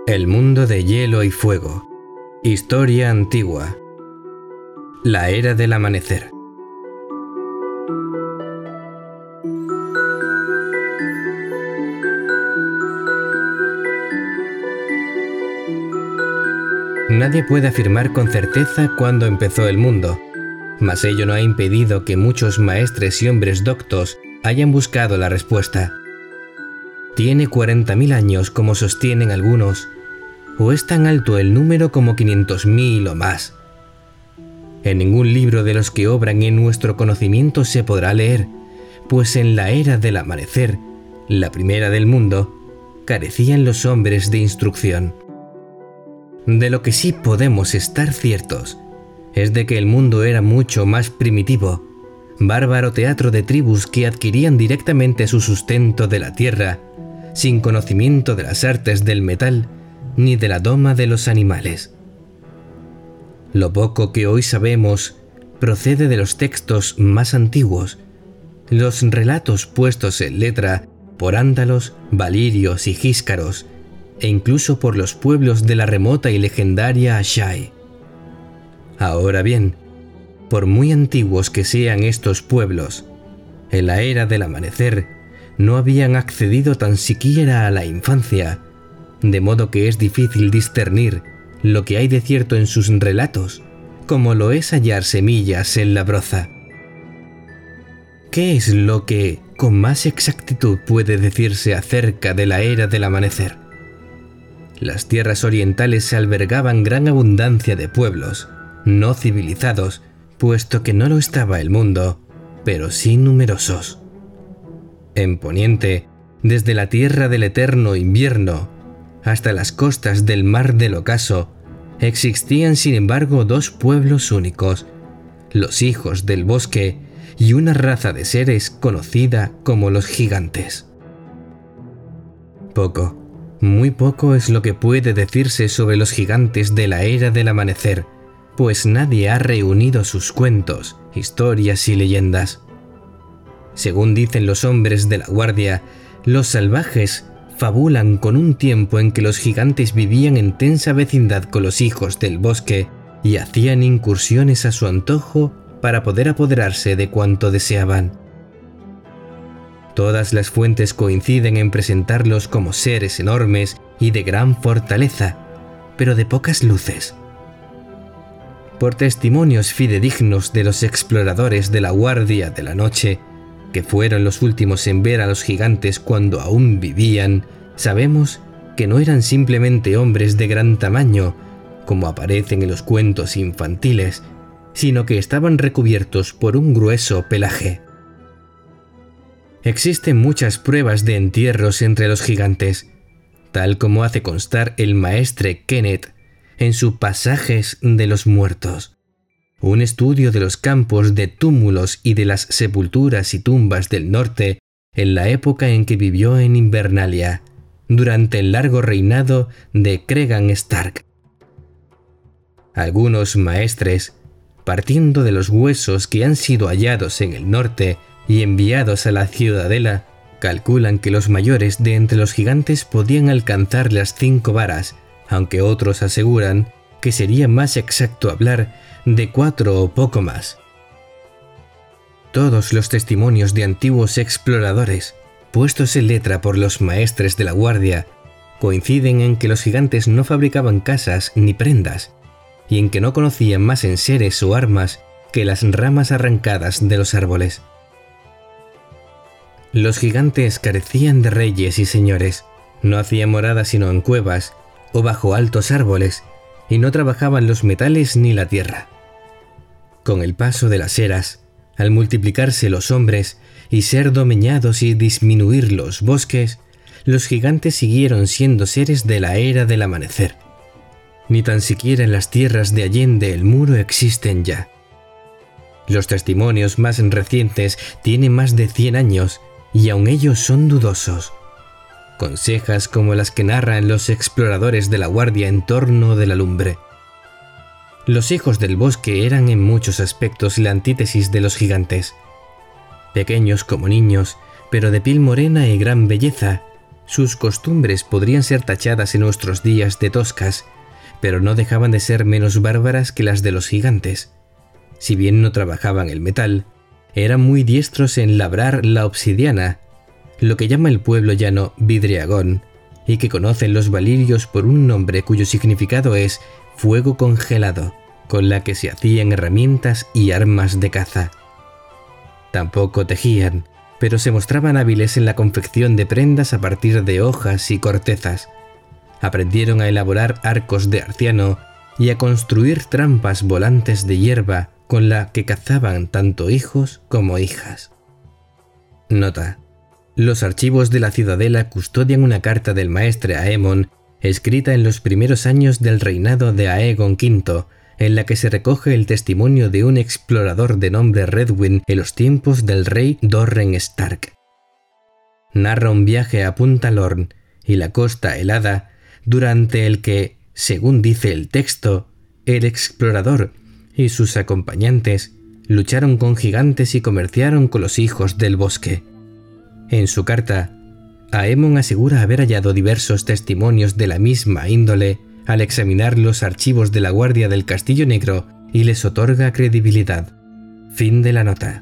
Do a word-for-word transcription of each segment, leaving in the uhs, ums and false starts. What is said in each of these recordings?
El mundo de hielo y fuego. Historia antigua. La era del amanecer. Nadie puede afirmar con certeza cuándo empezó el mundo, mas ello no ha impedido que muchos maestres y hombres doctos hayan buscado la respuesta. ¿Tiene cuarenta mil años como sostienen algunos? ¿O es tan alto el número como quinientos mil o más? En ningún libro de los que obran en nuestro conocimiento se podrá leer, pues en la era del amanecer, la primera del mundo, carecían los hombres de instrucción. De lo que sí podemos estar ciertos es de que el mundo era mucho más primitivo, bárbaro teatro de tribus que adquirían directamente su sustento de la tierra, sin conocimiento de las artes del metal ni de la doma de los animales. Lo poco que hoy sabemos procede de los textos más antiguos, los relatos puestos en letra por ándalos, valirios y jíscaros, e incluso por los pueblos de la remota y legendaria Asshai. Ahora bien, por muy antiguos que sean estos pueblos, en la era del amanecer no habían accedido tan siquiera a la infancia, de modo que es difícil discernir lo que hay de cierto en sus relatos, como lo es hallar semillas en la broza. ¿Qué es lo que con más exactitud puede decirse acerca de la era del amanecer? Las tierras orientales albergaban gran abundancia de pueblos, no civilizados, puesto que no lo estaba el mundo, pero sí numerosos. En Poniente, desde la tierra del eterno invierno hasta las costas del mar del ocaso, existían sin embargo dos pueblos únicos, los hijos del bosque y una raza de seres conocida como los gigantes. Poco, muy poco es lo que puede decirse sobre los gigantes de la era del amanecer, pues nadie ha reunido sus cuentos, historias y leyendas. Según dicen los hombres de la guardia, los salvajes fabulan con un tiempo en que los gigantes vivían en tensa vecindad con los hijos del bosque y hacían incursiones a su antojo para poder apoderarse de cuanto deseaban. Todas las fuentes coinciden en presentarlos como seres enormes y de gran fortaleza, pero de pocas luces. Por testimonios fidedignos de los exploradores de la Guardia de la Noche, que fueron los últimos en ver a los gigantes cuando aún vivían, sabemos que no eran simplemente hombres de gran tamaño, como aparecen en los cuentos infantiles, sino que estaban recubiertos por un grueso pelaje. Existen muchas pruebas de entierros entre los gigantes, tal como hace constar el maestre Kenneth en sus Pasajes de los Muertos, un estudio de los campos de túmulos y de las sepulturas y tumbas del norte en la época en que vivió en Invernalia, durante el largo reinado de Cregan Stark. Algunos maestres, partiendo de los huesos que han sido hallados en el norte y enviados a la ciudadela, calculan que los mayores de entre los gigantes podían alcanzar las cinco varas, aunque otros aseguran que sería más exacto hablar de cuatro o poco más. Todos los testimonios de antiguos exploradores, puestos en letra por los maestres de la guardia, coinciden en que los gigantes no fabricaban casas ni prendas, y en que no conocían más enseres o armas que las ramas arrancadas de los árboles. Los gigantes carecían de reyes y señores, no hacían moradas sino en cuevas o bajo altos árboles, y no trabajaban los metales ni la tierra. Con el paso de las eras, al multiplicarse los hombres y ser domeñados y disminuir los bosques, los gigantes siguieron siendo seres de la era del amanecer. Ni tan siquiera en las tierras de allende el muro existen ya. Los testimonios más recientes tienen más de cien años y aun ellos son dudosos. Consejas como las que narran los exploradores de la guardia en torno de la lumbre. Los hijos del bosque eran en muchos aspectos la antítesis de los gigantes. Pequeños como niños, pero de piel morena y gran belleza, Sus costumbres podrían ser tachadas en nuestros días de toscas, pero no dejaban de ser menos bárbaras que las de los gigantes. Si bien no trabajaban el metal, eran muy diestros en labrar la obsidiana, lo que llama el pueblo llano vidriagón, y que conocen los valirios por un nombre cuyo significado es fuego congelado, con la que se hacían herramientas y armas de caza. Tampoco tejían, pero se mostraban hábiles en la confección de prendas a partir de hojas y cortezas. Aprendieron a elaborar arcos de arciano y a construir trampas volantes de hierba con la que cazaban tanto hijos como hijas. Nota: los archivos de la ciudadela custodian una carta del maestre Aemon escrita en los primeros años del reinado de Aegon quinto, en la que se recoge el testimonio de un explorador de nombre Redwyn en los tiempos del rey Dorren Stark. Narra un viaje a Punta Lorn y la costa helada, durante el que, según dice el texto, el explorador y sus acompañantes lucharon con gigantes y comerciaron con los hijos del bosque. En su carta, Aemon asegura haber hallado diversos testimonios de la misma índole al examinar los archivos de la Guardia del Castillo Negro y les otorga credibilidad. Fin de la nota.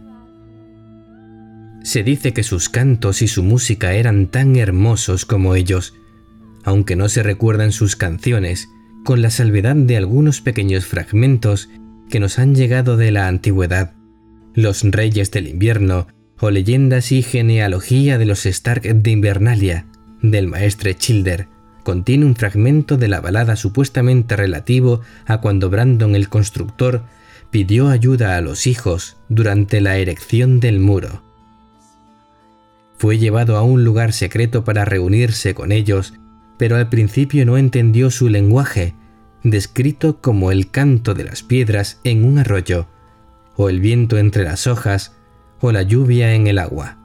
Se dice que sus cantos y su música eran tan hermosos como ellos, aunque no se recuerdan sus canciones, con la salvedad de algunos pequeños fragmentos que nos han llegado de la antigüedad, los reyes del invierno o leyendas y genealogía de los Stark de Invernalia, del maestre Childer. Contiene un fragmento de la balada supuestamente relativo a cuando Brandon el Constructor pidió ayuda a los hijos durante la erección del muro. Fue llevado a un lugar secreto para reunirse con ellos, pero al principio no entendió su lenguaje, descrito como el canto de las piedras en un arroyo, o el viento entre las hojas, o la lluvia en el agua.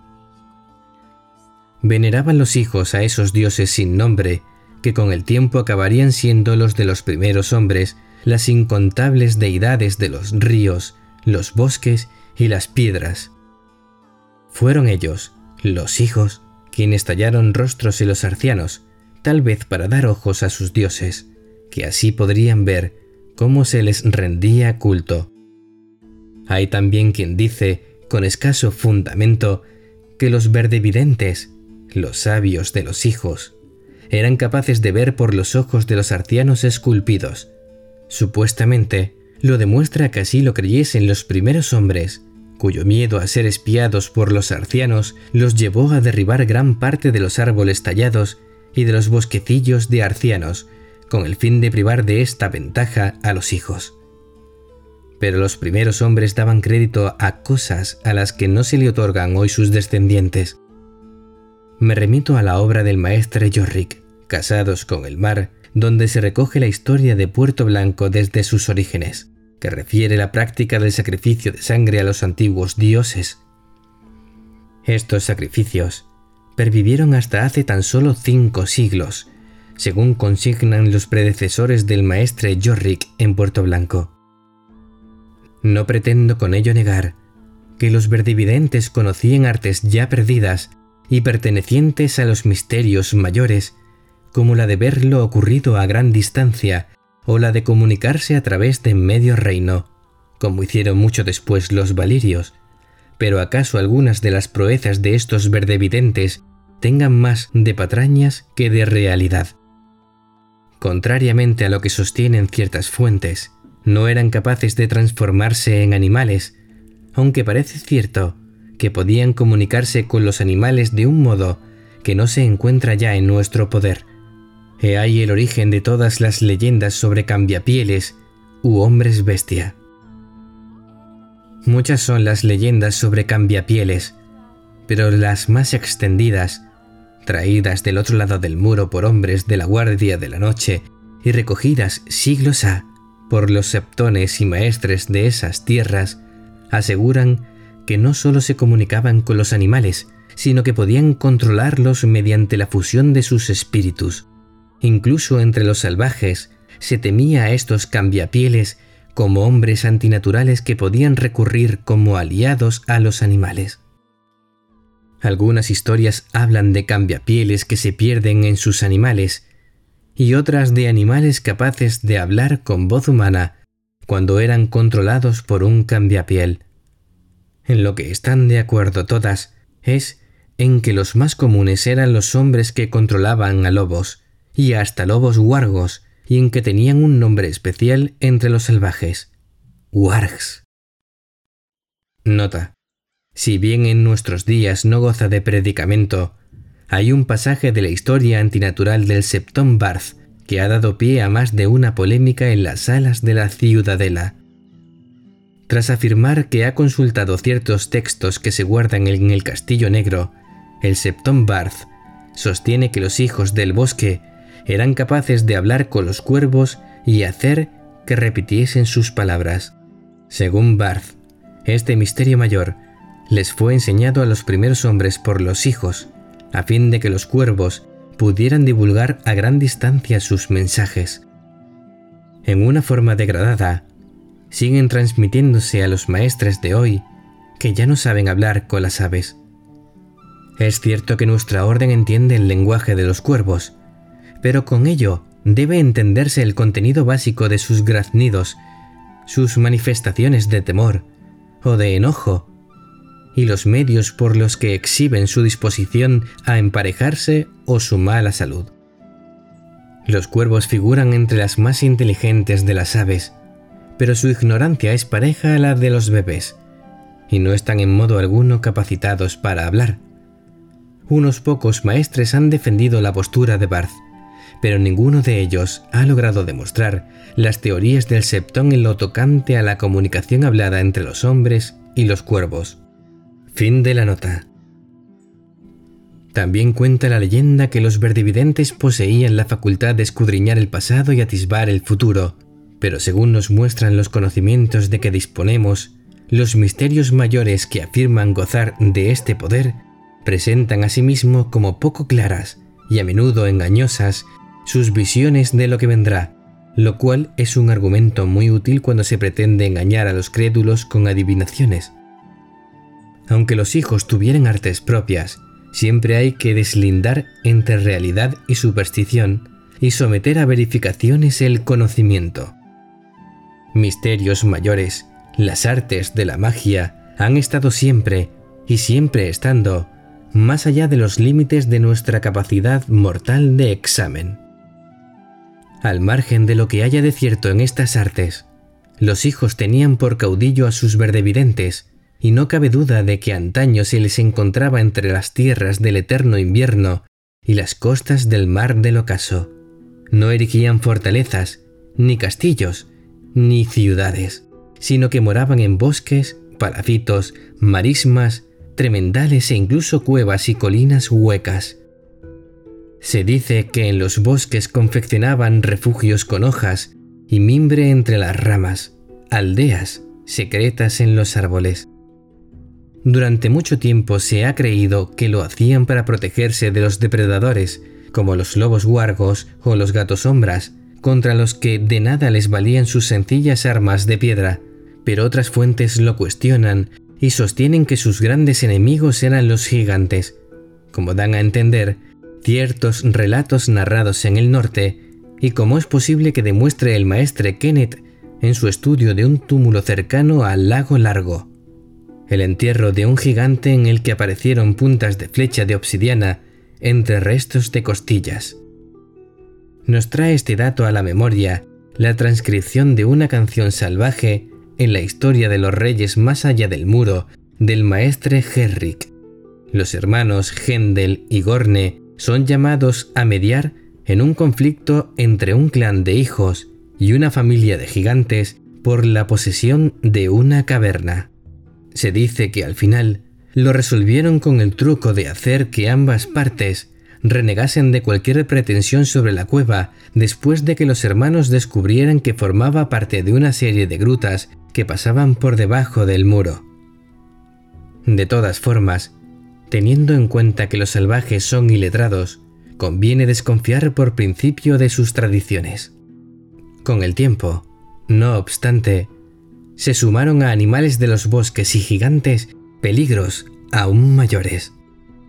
Veneraban los hijos a esos dioses sin nombre, que con el tiempo acabarían siendo los de los primeros hombres, las incontables deidades de los ríos, los bosques y las piedras. Fueron ellos, los hijos, quienes tallaron rostros en los arcianos, tal vez para dar ojos a sus dioses, que así podrían ver cómo se les rendía culto. Hay también quien dice, con escaso fundamento, que los verdevidentes, los sabios de los hijos, eran capaces de ver por los ojos de los arcianos esculpidos. Supuestamente, lo demuestra que así lo creyesen los primeros hombres, cuyo miedo a ser espiados por los arcianos los llevó a derribar gran parte de los árboles tallados y de los bosquecillos de arcianos, con el fin de privar de esta ventaja a los hijos. Pero los primeros hombres daban crédito a cosas a las que no se le otorgan hoy sus descendientes. Me remito a la obra del maestre Yorick, Casados con el mar, donde se recoge la historia de Puerto Blanco desde sus orígenes, que refiere la práctica del sacrificio de sangre a los antiguos dioses. Estos sacrificios pervivieron hasta hace tan solo cinco siglos, según consignan los predecesores del maestre Yorick en Puerto Blanco. No pretendo con ello negar que los verdividentes conocían artes ya perdidas y pertenecientes a los misterios mayores, como la de ver lo ocurrido a gran distancia o la de comunicarse a través de medio reino, como hicieron mucho después los valirios, pero ¿acaso algunas de las proezas de estos verdevidentes tengan más de patrañas que de realidad? Contrariamente a lo que sostienen ciertas fuentes, no eran capaces de transformarse en animales, aunque parece cierto que podían comunicarse con los animales de un modo que no se encuentra ya en nuestro poder. He ahí el origen de todas las leyendas sobre cambiapieles u hombres bestia. Muchas son las leyendas sobre cambiapieles, pero las más extendidas, traídas del otro lado del muro por hombres de la Guardia de la Noche y recogidas siglos ha por los septones y maestres de esas tierras, aseguran que no solo se comunicaban con los animales, sino que podían controlarlos mediante la fusión de sus espíritus. Incluso entre los salvajes se temía a estos cambiapieles como hombres antinaturales que podían recurrir como aliados a los animales. Algunas historias hablan de cambiapieles que se pierden en sus animales, y otras de animales capaces de hablar con voz humana cuando eran controlados por un cambiapiel. En lo que están de acuerdo todas es en que los más comunes eran los hombres que controlaban a lobos, y hasta lobos huargos, y en que tenían un nombre especial entre los salvajes: wargs. Nota: si bien en nuestros días no goza de predicamento, hay un pasaje de la historia antinatural del Septón Barth que ha dado pie a más de una polémica en las salas de la Ciudadela. Tras afirmar que ha consultado ciertos textos que se guardan en el Castillo Negro, el Septón Barth sostiene que los hijos del bosque eran capaces de hablar con los cuervos y hacer que repitiesen sus palabras. Según Barth, este misterio mayor les fue enseñado a los primeros hombres por los hijos, a fin de que los cuervos pudieran divulgar a gran distancia sus mensajes. En una forma degradada, siguen transmitiéndose a los maestres de hoy, que ya no saben hablar con las aves. Es cierto que nuestra orden entiende el lenguaje de los cuervos, pero con ello debe entenderse el contenido básico de sus graznidos, sus manifestaciones de temor o de enojo, y los medios por los que exhiben su disposición a emparejarse o su mala salud. Los cuervos figuran entre las más inteligentes de las aves, pero su ignorancia es pareja a la de los bebés, y no están en modo alguno capacitados para hablar. Unos pocos maestres han defendido la postura de Barth, pero ninguno de ellos ha logrado demostrar las teorías del Septón en lo tocante a la comunicación hablada entre los hombres y los cuervos. Fin de la nota. También cuenta la leyenda que los verdividentes poseían la facultad de escudriñar el pasado y atisbar el futuro, pero según nos muestran los conocimientos de que disponemos, los misterios mayores que afirman gozar de este poder presentan asimismo como poco claras y a menudo engañosas sus visiones de lo que vendrá, lo cual es un argumento muy útil cuando se pretende engañar a los crédulos con adivinaciones. Aunque los hijos tuvieran artes propias, siempre hay que deslindar entre realidad y superstición y someter a verificaciones el conocimiento. Misterios mayores, las artes de la magia, han estado siempre, y siempre estando, más allá de los límites de nuestra capacidad mortal de examen. Al margen de lo que haya de cierto en estas artes, los hijos tenían por caudillo a sus verdevidentes, y no cabe duda de que antaño se les encontraba entre las tierras del eterno invierno y las costas del mar del ocaso. No erigían fortalezas, ni castillos, ni ciudades, sino que moraban en bosques, palafitos, marismas, tremendales e incluso cuevas y colinas huecas. Se dice que en los bosques confeccionaban refugios con hojas y mimbre entre las ramas, aldeas secretas en los árboles. Durante mucho tiempo se ha creído que lo hacían para protegerse de los depredadores, como los lobos huargos o los gatos sombras, contra los que de nada les valían sus sencillas armas de piedra, pero otras fuentes lo cuestionan y sostienen que sus grandes enemigos eran los gigantes, como dan a entender ciertos relatos narrados en el norte, y como es posible que demuestre el maestre Kenneth en su estudio de un túmulo cercano al lago Largo. El entierro de un gigante en el que aparecieron puntas de flecha de obsidiana entre restos de costillas. Nos trae este dato a la memoria la transcripción de una canción salvaje en la historia de los reyes más allá del muro del maestre Herrick. Los hermanos Hendel y Gorne son llamados a mediar en un conflicto entre un clan de hijos y una familia de gigantes por la posesión de una caverna. Se dice que al final lo resolvieron con el truco de hacer que ambas partes renegasen de cualquier pretensión sobre la cueva después de que los hermanos descubrieran que formaba parte de una serie de grutas que pasaban por debajo del muro. De todas formas, teniendo en cuenta que los salvajes son iletrados, conviene desconfiar por principio de sus tradiciones. Con el tiempo, no obstante, se sumaron a animales de los bosques y gigantes peligros aún mayores.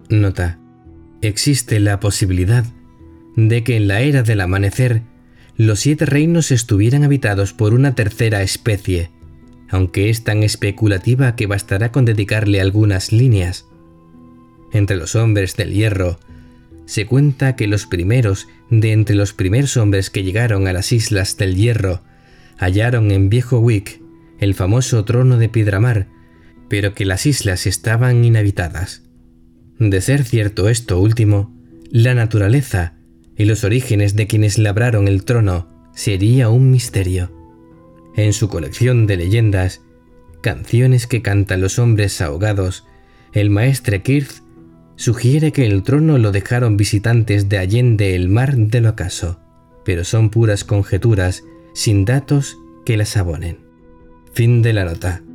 Nota: existe la posibilidad de que en la era del amanecer los siete reinos estuvieran habitados por una tercera especie, aunque es tan especulativa que bastará con dedicarle algunas líneas. Entre los hombres del hierro, se cuenta que los primeros de entre los primeros hombres que llegaron a las Islas del Hierro hallaron en Viejo Wick el famoso trono de Piedramar, pero que las islas estaban inhabitadas. De ser cierto esto último, la naturaleza y los orígenes de quienes labraron el trono sería un misterio. En su colección de leyendas, Canciones que cantan los hombres ahogados, el maestre Kirth sugiere que el trono lo dejaron visitantes de allende el mar del ocaso, pero son puras conjeturas sin datos que las abonen. Fin de la nota.